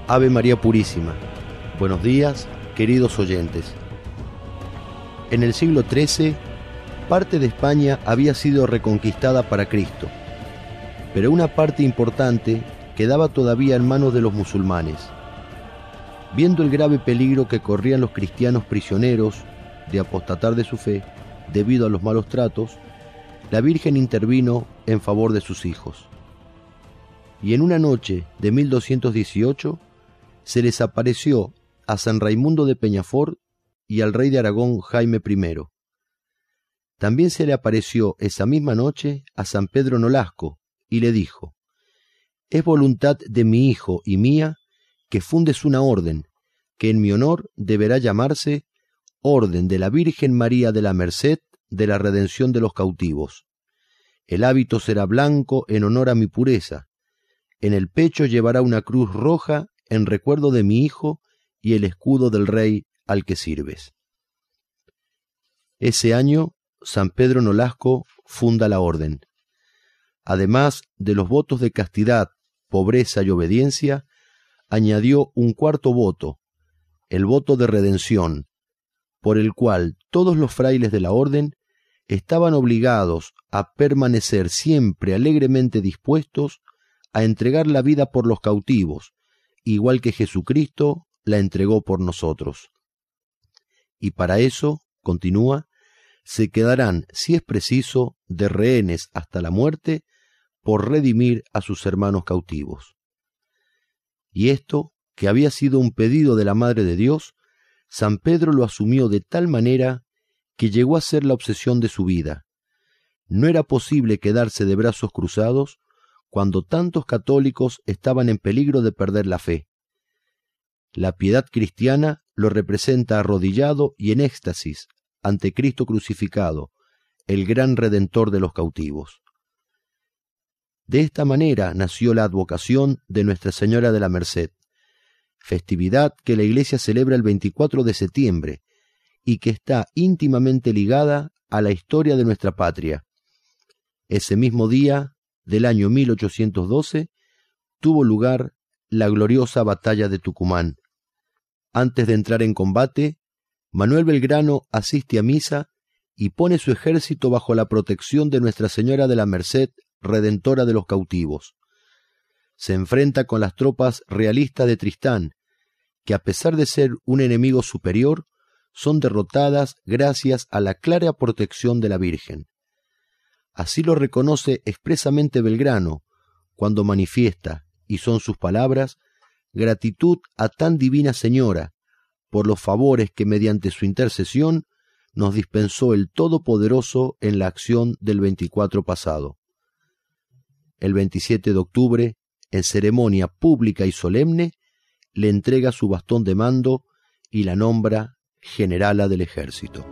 Ave María Purísima. Buenos días, queridos oyentes. En el siglo XIII, parte de España había sido reconquistada para Cristo, pero una parte importante quedaba todavía en manos de los musulmanes. Viendo el grave peligro que corrían los cristianos prisioneros de apostatar de su fe debido a los malos tratos, la Virgen intervino en favor de sus hijos. Y en una noche de 1218 se les apareció a San Raimundo de Peñafort y al rey de Aragón Jaime I. También se le apareció esa misma noche a San Pedro Nolasco y le dijo: «Es voluntad de mi hijo y mía que fundes una orden, que en mi honor deberá llamarse Orden de la Virgen María de la Merced de la Redención de los Cautivos. El hábito será blanco en honor a mi pureza. En el pecho llevará una cruz roja en recuerdo de mi hijo y el escudo del rey al que sirves». Ese año, San Pedro Nolasco funda la orden. Además de los votos de castidad, pobreza y obediencia, añadió un cuarto voto, el voto de redención, por el cual todos los frailes de la orden estaban obligados a permanecer siempre alegremente dispuestos a entregar la vida por los cautivos, igual que Jesucristo la entregó por nosotros. Y para eso, continúa, se quedarán, si es preciso, de rehenes hasta la muerte, por redimir a sus hermanos cautivos. Y esto, que había sido un pedido de la Madre de Dios, San Pedro lo asumió de tal manera que llegó a ser la obsesión de su vida. No era posible quedarse de brazos cruzados cuando tantos católicos estaban en peligro de perder la fe. La piedad cristiana lo representa arrodillado y en éxtasis ante Cristo crucificado, el gran Redentor de los cautivos. De esta manera nació la advocación de Nuestra Señora de la Merced, festividad que la Iglesia celebra el 24 de septiembre y que está íntimamente ligada a la historia de nuestra patria. Ese mismo día del año 1812 tuvo lugar la gloriosa batalla de Tucumán. Antes de entrar en combate, Manuel Belgrano asiste a misa y pone su ejército bajo la protección de Nuestra Señora de la Merced, Redentora de los cautivos. Se enfrenta con las tropas realistas de Tristán, que a pesar de ser un enemigo superior, son derrotadas gracias a la clara protección de la Virgen. Así lo reconoce expresamente Belgrano, cuando manifiesta, y son sus palabras, gratitud a tan divina Señora, por los favores que mediante su intercesión nos dispensó el Todopoderoso en la acción del 24 pasado. El 27 de octubre, en ceremonia pública y solemne, le entrega su bastón de mando y la nombra generala del ejército.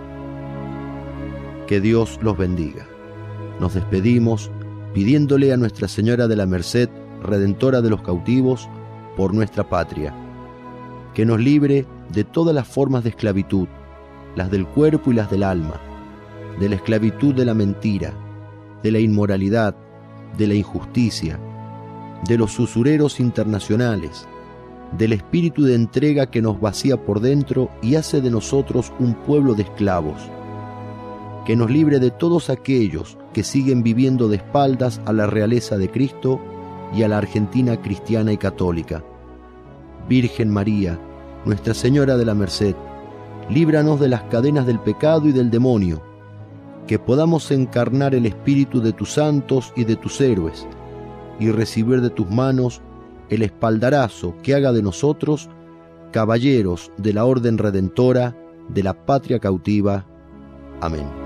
Que Dios los bendiga. Nos despedimos pidiéndole a Nuestra Señora de la Merced, Redentora de los cautivos, por nuestra patria, que nos libre de todas las formas de esclavitud, las del cuerpo y las del alma, de la esclavitud de la mentira, de la inmoralidad, de la injusticia, de los usureros internacionales, del espíritu de entrega que nos vacía por dentro y hace de nosotros un pueblo de esclavos, que nos libre de todos aquellos que siguen viviendo de espaldas a la realeza de Cristo y a la Argentina cristiana y católica. Virgen María, Nuestra Señora de la Merced, líbranos de las cadenas del pecado y del demonio, que podamos encarnar el espíritu de tus santos y de tus héroes, y recibir de tus manos el espaldarazo que haga de nosotros caballeros de la orden redentora de la patria cautiva. Amén.